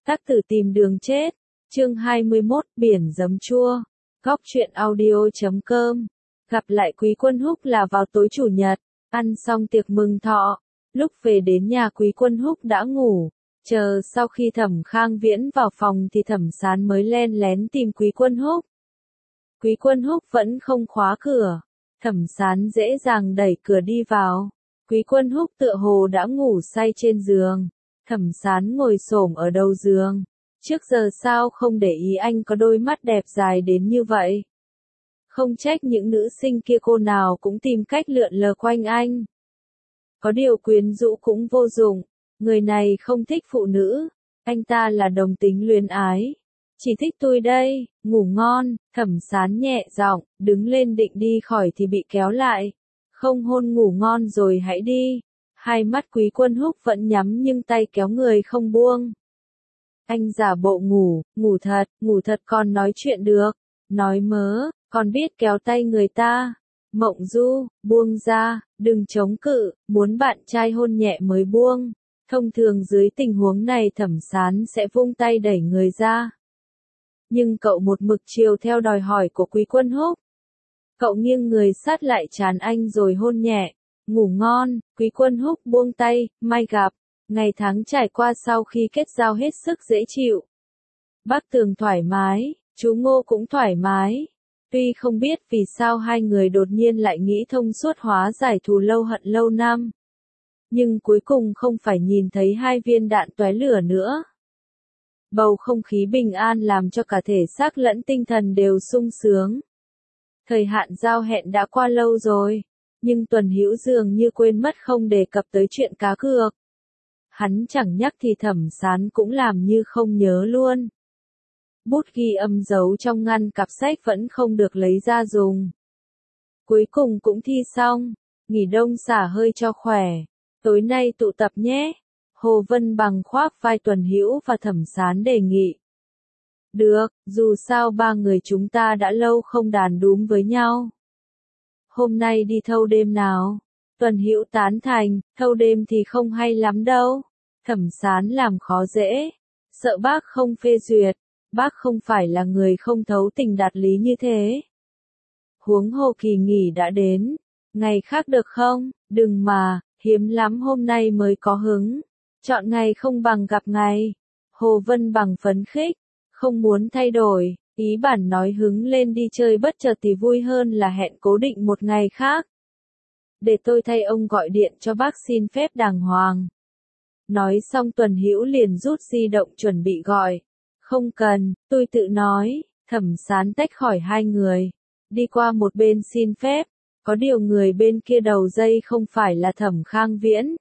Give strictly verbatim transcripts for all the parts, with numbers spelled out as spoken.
Tác tử tìm đường chết. Chương hai mươi mốt, biển giấm chua. Góc truyện audio chấm com. Gặp lại Quý Quân Húc là vào tối chủ nhật, ăn xong tiệc mừng thọ, lúc về đến nhà Quý Quân Húc đã ngủ, chờ sau khi Thẩm Khang Viễn vào phòng thì Thẩm Sán mới len lén tìm Quý Quân Húc. Quý Quân Húc vẫn không khóa cửa, Thẩm Sán dễ dàng đẩy cửa đi vào. Quý Quân Húc tựa hồ đã ngủ say trên giường, Thẩm Sán ngồi xổm ở đầu giường. Trước giờ sao không để ý anh có đôi mắt đẹp dài đến như vậy? Không trách những nữ sinh kia cô nào cũng tìm cách lượn lờ quanh anh. Có điều quyến rũ cũng vô dụng, người này không thích phụ nữ, anh ta là đồng tính luyến ái. Chỉ thích tôi đây, ngủ ngon, Thẩm Sán nhẹ giọng, đứng lên định đi khỏi thì bị kéo lại. Không hôn ngủ ngon rồi hãy đi. Hai mắt Quý Quân Húc vẫn nhắm nhưng tay kéo người không buông. Anh giả bộ ngủ, ngủ thật, ngủ thật còn nói chuyện được. Nói mớ, còn biết kéo tay người ta. Mộng Du, buông ra, đừng chống cự, muốn bạn trai hôn nhẹ mới buông. Thông thường dưới tình huống này Thẩm Sán sẽ vung tay đẩy người ra. Nhưng cậu một mực chiều theo đòi hỏi của Quý Quân Húc. Cậu nghiêng người sát lại trán anh rồi hôn nhẹ. Ngủ ngon, Quý Quân Húc buông tay, mai gặp. Ngày tháng trải qua sau khi kết giao hết sức dễ chịu. Bác Tường thoải mái, chú Ngô cũng thoải mái. Tuy không biết vì sao hai người đột nhiên lại nghĩ thông suốt hóa giải thù lâu hận lâu năm. Nhưng cuối cùng không phải nhìn thấy hai viên đạn tóe lửa nữa. Bầu không khí bình an làm cho cả thể xác lẫn tinh thần đều sung sướng. Thời hạn giao hẹn đã qua lâu rồi, nhưng Tuần Hữu dường như quên mất không đề cập tới chuyện cá cược. Hắn chẳng nhắc thì Thẩm Sán cũng làm như không nhớ luôn. Bút ghi âm giấu trong ngăn cặp sách vẫn không được lấy ra dùng. Cuối cùng cũng thi xong, nghỉ đông xả hơi cho khỏe. Tối nay tụ tập nhé. Hồ Vân Bằng khoác vai Tuần Hữu và Thẩm Sán đề nghị. Được, dù sao ba người chúng ta đã lâu không đàn đúm với nhau. Hôm nay đi thâu đêm nào? Tuần Hữu tán thành, thâu đêm thì không hay lắm đâu. Thẩm Sán làm khó dễ. Sợ bác không phê duyệt. Bác không phải là người không thấu tình đạt lý như thế. Huống hồ kỳ nghỉ đã đến. Ngày khác được không? Đừng mà, hiếm lắm hôm nay mới có hứng. Chọn ngày không bằng gặp ngày. Hồ Vân Bằng phấn khích. Không muốn thay đổi. Ý bản nói hứng lên đi chơi bất chợt thì vui hơn là hẹn cố định một ngày khác. Để tôi thay ông gọi điện cho bác xin phép đàng hoàng. Nói xong Tuần Hữu liền rút di động chuẩn bị gọi. Không cần, tôi tự nói. Thẩm Sán tách khỏi hai người. Đi qua một bên xin phép. Có điều người bên kia đầu dây không phải là Thẩm Khang Viễn.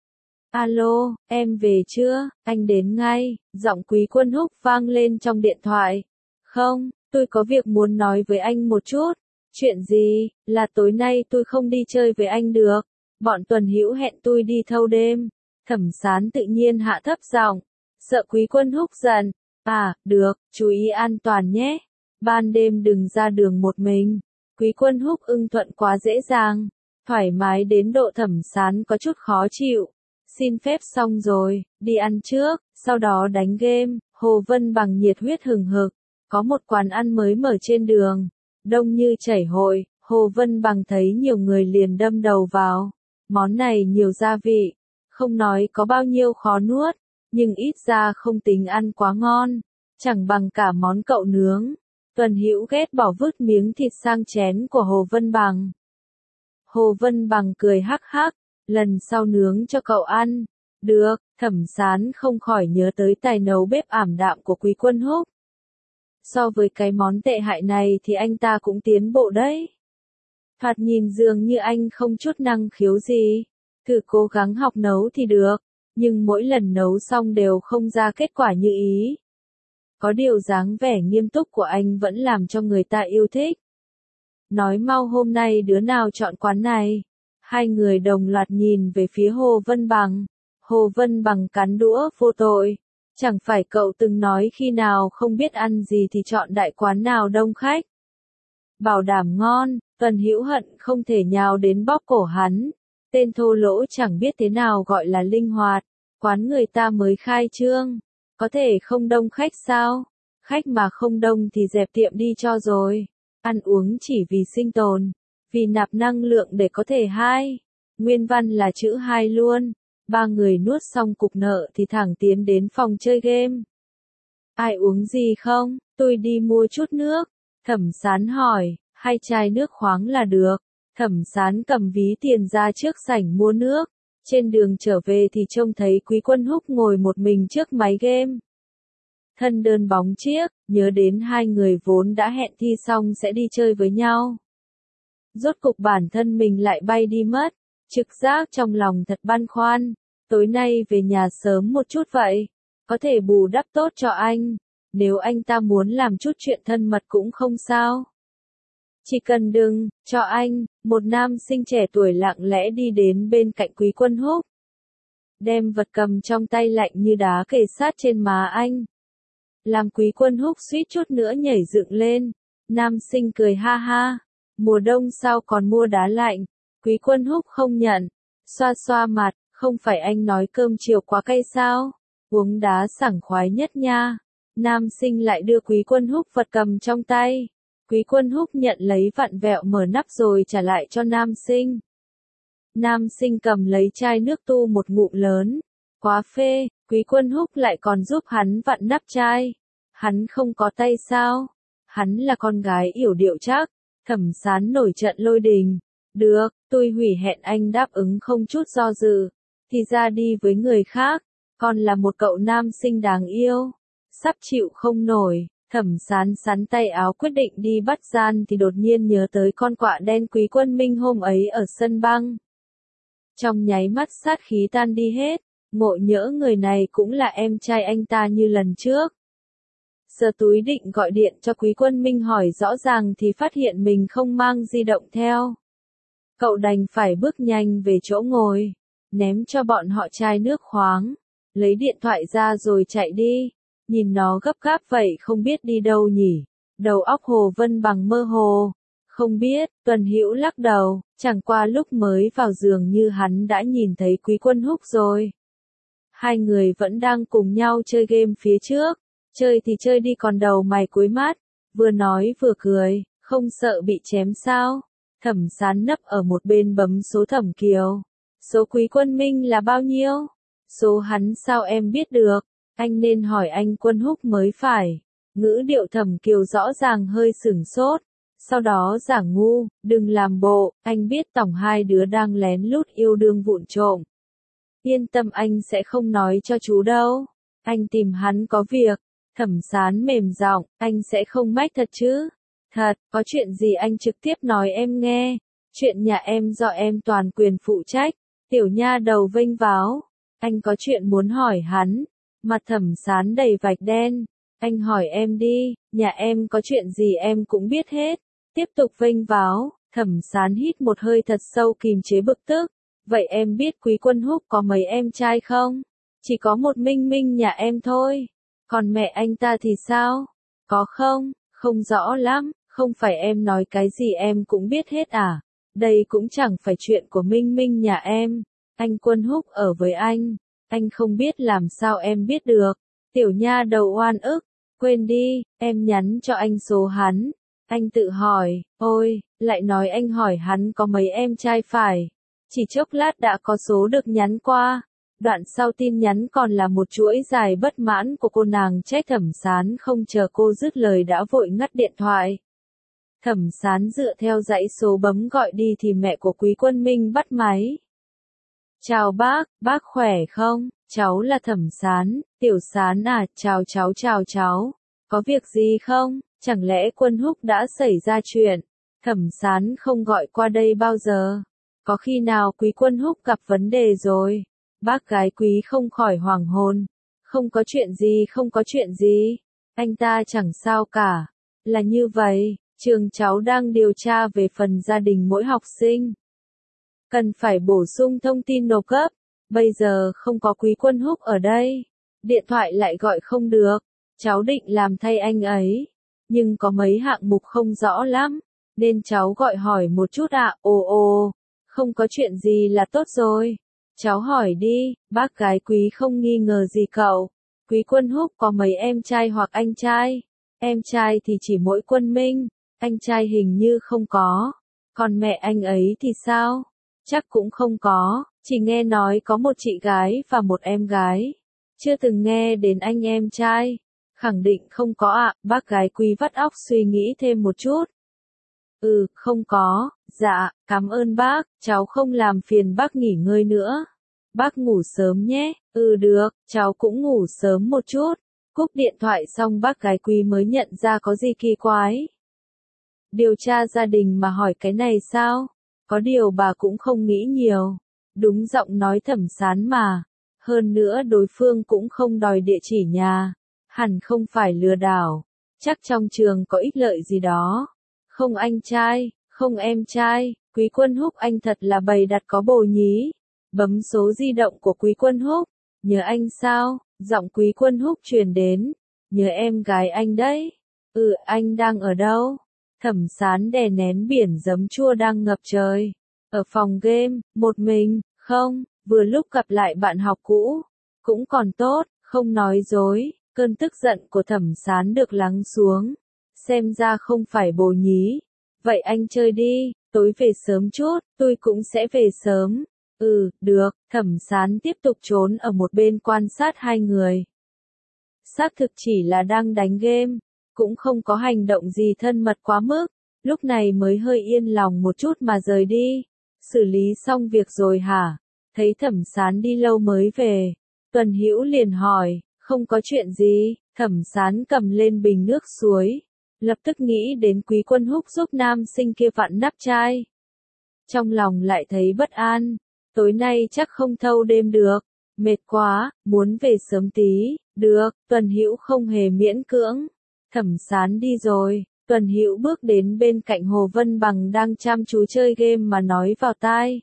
Alo, em về chưa? Anh đến ngay. Giọng Quý Quân Húc vang lên trong điện thoại. Không, tôi có việc muốn nói với anh một chút. Chuyện gì? Là tối nay tôi không đi chơi với anh được. Bọn Tuần Hữu hẹn tôi đi thâu đêm. Thẩm Sán tự nhiên hạ thấp giọng, sợ Quý Quân Húc giận. À, được, chú ý an toàn nhé. Ban đêm đừng ra đường một mình. Quý Quân Húc ưng thuận quá dễ dàng. Thoải mái đến độ Thẩm Sán có chút khó chịu. Xin phép xong rồi, đi ăn trước, sau đó đánh game. Hồ Vân Bằng nhiệt huyết hừng hực. Có một quán ăn mới mở trên đường. Đông như chảy hội, Hồ Vân Bằng thấy nhiều người liền đâm đầu vào. Món này nhiều gia vị. Không nói có bao nhiêu khó nuốt, nhưng ít ra không tính ăn quá ngon. Chẳng bằng cả món cậu nướng. Tuần Hữu ghét bỏ vứt miếng thịt sang chén của Hồ Vân Bằng. Hồ Vân Bằng cười hắc hắc. Lần sau nướng cho cậu ăn. Được, Thẩm Sán không khỏi nhớ tới tài nấu bếp ảm đạm của Quý Quân Húc. So với cái món tệ hại này thì anh ta cũng tiến bộ đấy. Thoạt nhìn dường như anh không chút năng khiếu gì. Thử cố gắng học nấu thì được. Nhưng mỗi lần nấu xong đều không ra kết quả như ý. Có điều dáng vẻ nghiêm túc của anh vẫn làm cho người ta yêu thích. Nói mau hôm nay đứa nào chọn quán này. Hai người đồng loạt nhìn về phía Hồ Vân Bằng. Hồ Vân Bằng cắn đũa vô tội. Chẳng phải cậu từng nói khi nào không biết ăn gì thì chọn đại quán nào đông khách. Bảo đảm ngon, Tuần Hữu hận không thể nhào đến bóp cổ hắn. Tên thô lỗ chẳng biết thế nào gọi là linh hoạt. Quán người ta mới khai trương. Có thể không đông khách sao? Khách mà không đông thì dẹp tiệm đi cho rồi. Ăn uống chỉ vì sinh tồn, vì nạp năng lượng để có thể hai. Nguyên văn là chữ hai luôn. Ba người nuốt xong cục nợ thì thẳng tiến đến phòng chơi game. Ai uống gì không? Tôi đi mua chút nước. Thẩm Sán hỏi, hai chai nước khoáng là được. Thẩm Sán cầm ví tiền ra trước sảnh mua nước. Trên đường trở về thì trông thấy Quý Quân Húc ngồi một mình trước máy game. Thân đơn bóng chiếc, nhớ đến hai người vốn đã hẹn thi xong sẽ đi chơi với nhau. Rốt cục bản thân mình lại bay đi mất. Trực giác trong lòng thật băn khoăn. Tối nay về nhà sớm một chút vậy. Có thể bù đắp tốt cho anh. Nếu anh ta muốn làm chút chuyện thân mật cũng không sao. Chỉ cần đừng, cho anh, một nam sinh trẻ tuổi lặng lẽ đi đến bên cạnh Quý Quân Húc. Đem vật cầm trong tay lạnh như đá kề sát trên má anh. Làm Quý Quân Húc suýt chút nữa nhảy dựng lên. Nam sinh cười ha ha. Mùa đông sao còn mua đá lạnh. Quý Quân Húc không nhận. Xoa xoa mặt, không phải anh nói cơm chiều quá cay sao? Uống đá sảng khoái nhất nha. Nam sinh lại đưa Quý Quân Húc vật cầm trong tay. Quý Quân Húc nhận lấy vặn vẹo mở nắp rồi trả lại cho nam sinh. Nam sinh cầm lấy chai nước tu một ngụm lớn. Quá phê, Quý Quân Húc lại còn giúp hắn vặn nắp chai. Hắn không có tay sao? Hắn là con gái yểu điệu chắc. Thẩm Sán nổi trận lôi đình. Được, tôi hủy hẹn anh đáp ứng không chút do dự. Thì ra đi với người khác. Còn là một cậu nam sinh đáng yêu. Sắp chịu không nổi. Thẩm Sán sắn tay áo quyết định đi bắt gian thì đột nhiên nhớ tới con quạ đen Quý Quân Minh hôm ấy ở sân băng. Trong nháy mắt sát khí tan đi hết, ngộ nhỡ người này cũng là em trai anh ta như lần trước. Sờ túi định gọi điện cho Quý Quân Minh hỏi rõ ràng thì phát hiện mình không mang di động theo. Cậu đành phải bước nhanh về chỗ ngồi, ném cho bọn họ chai nước khoáng, lấy điện thoại ra rồi chạy đi. Nhìn nó gấp gáp vậy không biết đi đâu nhỉ. Đầu óc Hồ Vân Bằng mơ hồ. Không biết, Tuần Hữu lắc đầu, chẳng qua lúc mới vào giường như hắn đã nhìn thấy Quý Quân Húc rồi. Hai người vẫn đang cùng nhau chơi game phía trước. Chơi thì chơi đi còn đầu mày cuối mắt. Vừa nói vừa cười, không sợ bị chém sao. Thẩm Sán nấp ở một bên bấm số Thẩm Kiều. Số Quý Quân Minh là bao nhiêu? Số hắn sao em biết được? Anh nên hỏi anh Quân Húc mới phải. Ngữ điệu Thẩm Kiều rõ ràng hơi sửng sốt. Sau đó giả ngu, đừng làm bộ, anh biết tổng hai đứa đang lén lút yêu đương vụng trộm. Yên tâm anh sẽ không nói cho chú đâu. Anh tìm hắn có việc. Thẩm Sán mềm giọng, anh sẽ không mách thật chứ? Thật, có chuyện gì anh trực tiếp nói em nghe. Chuyện nhà em do em toàn quyền phụ trách. Tiểu nha đầu vênh váo. Anh có chuyện muốn hỏi hắn. Mặt Thẩm Sán đầy vạch đen. Anh hỏi em đi, nhà em có chuyện gì em cũng biết hết. Tiếp tục vênh váo, Thẩm Sán hít một hơi thật sâu kìm chế bực tức. Vậy em biết Quý Quân Húc có mấy em trai không? Chỉ có một Minh Minh nhà em thôi. Còn mẹ anh ta thì sao? Có không? Không rõ lắm, không phải em nói cái gì em cũng biết hết à? Đây cũng chẳng phải chuyện của Minh Minh nhà em. Anh Quân Húc ở với anh. Anh không biết làm sao em biết được. Tiểu nha đầu oan ức. Quên đi, em nhắn cho anh số hắn. Anh tự hỏi, ôi, lại nói anh hỏi hắn có mấy em trai phải. Chỉ chốc lát đã có số được nhắn qua. Đoạn sau tin nhắn còn là một chuỗi dài bất mãn của cô nàng trách Thẩm Sán không chờ cô dứt lời đã vội ngắt điện thoại. Thẩm Sán dựa theo dãy số bấm gọi đi thì mẹ của Quý Quân Minh bắt máy. Chào bác, bác khỏe không? Cháu là Thẩm Sán, Tiểu Sán à, chào cháu chào cháu. Có việc gì không? Chẳng lẽ Quân Húc đã xảy ra chuyện? Thẩm Sán không gọi qua đây bao giờ. Có khi nào Quý Quân Húc gặp vấn đề rồi? Bác gái Quý không khỏi hoảng hồn. Không có chuyện gì không có chuyện gì. Anh ta chẳng sao cả. Là như vậy, trường cháu đang điều tra về phần gia đình mỗi học sinh. Cần phải bổ sung thông tin nộp cấp. Bây giờ không có Quý Quân Húc ở đây. Điện thoại lại gọi không được. Cháu định làm thay anh ấy. Nhưng có mấy hạng mục không rõ lắm. Nên cháu gọi hỏi một chút ạ. À. Ồ ồ, không có chuyện gì là tốt rồi. Cháu hỏi đi, bác gái Quý không nghi ngờ gì cậu. Quý Quân Húc có mấy em trai hoặc anh trai? Em trai thì chỉ mỗi Quân Minh, anh trai hình như không có. Còn mẹ anh ấy thì sao? Chắc cũng không có, chỉ nghe nói có một chị gái và một em gái. Chưa từng nghe đến anh em trai. Khẳng định không có ạ, bác gái Quý vắt óc suy nghĩ thêm một chút. Ừ, không có, dạ, cảm ơn bác, cháu không làm phiền bác nghỉ ngơi nữa. Bác ngủ sớm nhé, ừ được, cháu cũng ngủ sớm một chút. Cúp điện thoại xong bác gái Quý mới nhận ra có gì kỳ quái. Điều tra gia đình mà hỏi cái này sao? Có điều bà cũng không nghĩ nhiều. Đúng giọng nói Thẩm Sán mà. Hơn nữa đối phương cũng không đòi địa chỉ nhà. Hẳn không phải lừa đảo. Chắc trong trường có ích lợi gì đó. Không anh trai, không em trai, Quý Quân Húc anh thật là bày đặt có bồ nhí. Bấm số di động của Quý Quân Húc. Nhớ anh sao? Giọng Quý Quân Húc truyền đến. Nhớ em gái anh đấy. Ừ, anh đang ở đâu? Thẩm Sán đè nén biển giấm chua đang ngập trời. Ở phòng game, một mình, không, vừa lúc gặp lại bạn học cũ. Cũng còn tốt, không nói dối, cơn tức giận của Thẩm Sán được lắng xuống. Xem ra không phải bồ nhí. Vậy anh chơi đi, tối về sớm chút, tôi cũng sẽ về sớm. Ừ, được, Thẩm Sán tiếp tục trốn ở một bên quan sát hai người. Xác thực chỉ là đang đánh game, cũng không có hành động gì thân mật quá mức, lúc này mới hơi yên lòng một chút mà rời đi. Xử lý xong việc rồi hả? Thấy Thẩm Sán đi lâu mới về, Tuần Hữu liền hỏi, không có chuyện gì, Thẩm Sán cầm lên bình nước suối, lập tức nghĩ đến Quý Quân Húc giúp nam sinh kia vặn nắp chai. Trong lòng lại thấy bất an, tối nay chắc không thâu đêm được, mệt quá, muốn về sớm tí, được, Tuần Hữu không hề miễn cưỡng. Thẩm Sán đi rồi, Tuần Hữu bước đến bên cạnh Hồ Vân Bằng đang chăm chú chơi game mà nói vào tai.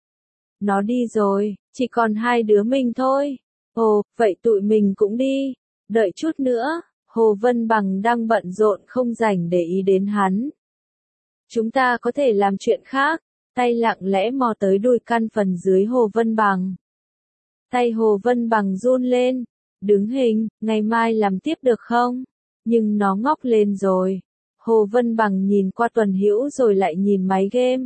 Nó đi rồi, chỉ còn hai đứa mình thôi. Ồ, vậy tụi mình cũng đi. Đợi chút nữa, Hồ Vân Bằng đang bận rộn không rảnh để ý đến hắn. Chúng ta có thể làm chuyện khác. Tay lặng lẽ mò tới đùi căn phần dưới Hồ Vân Bằng. Tay Hồ Vân Bằng run lên. Đứng hình, ngày mai làm tiếp được không? Nhưng nó ngóc lên rồi. Hồ Vân Bằng nhìn qua Tuần Hữu rồi lại nhìn máy game.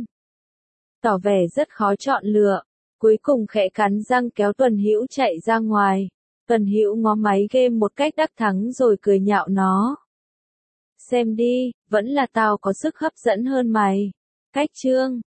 Tỏ vẻ rất khó chọn lựa. Cuối cùng khẽ cắn răng kéo Tuần Hữu chạy ra ngoài. Tuần Hữu ngó máy game một cách đắc thắng rồi cười nhạo nó. Xem đi, vẫn là tao có sức hấp dẫn hơn mày. Cách chương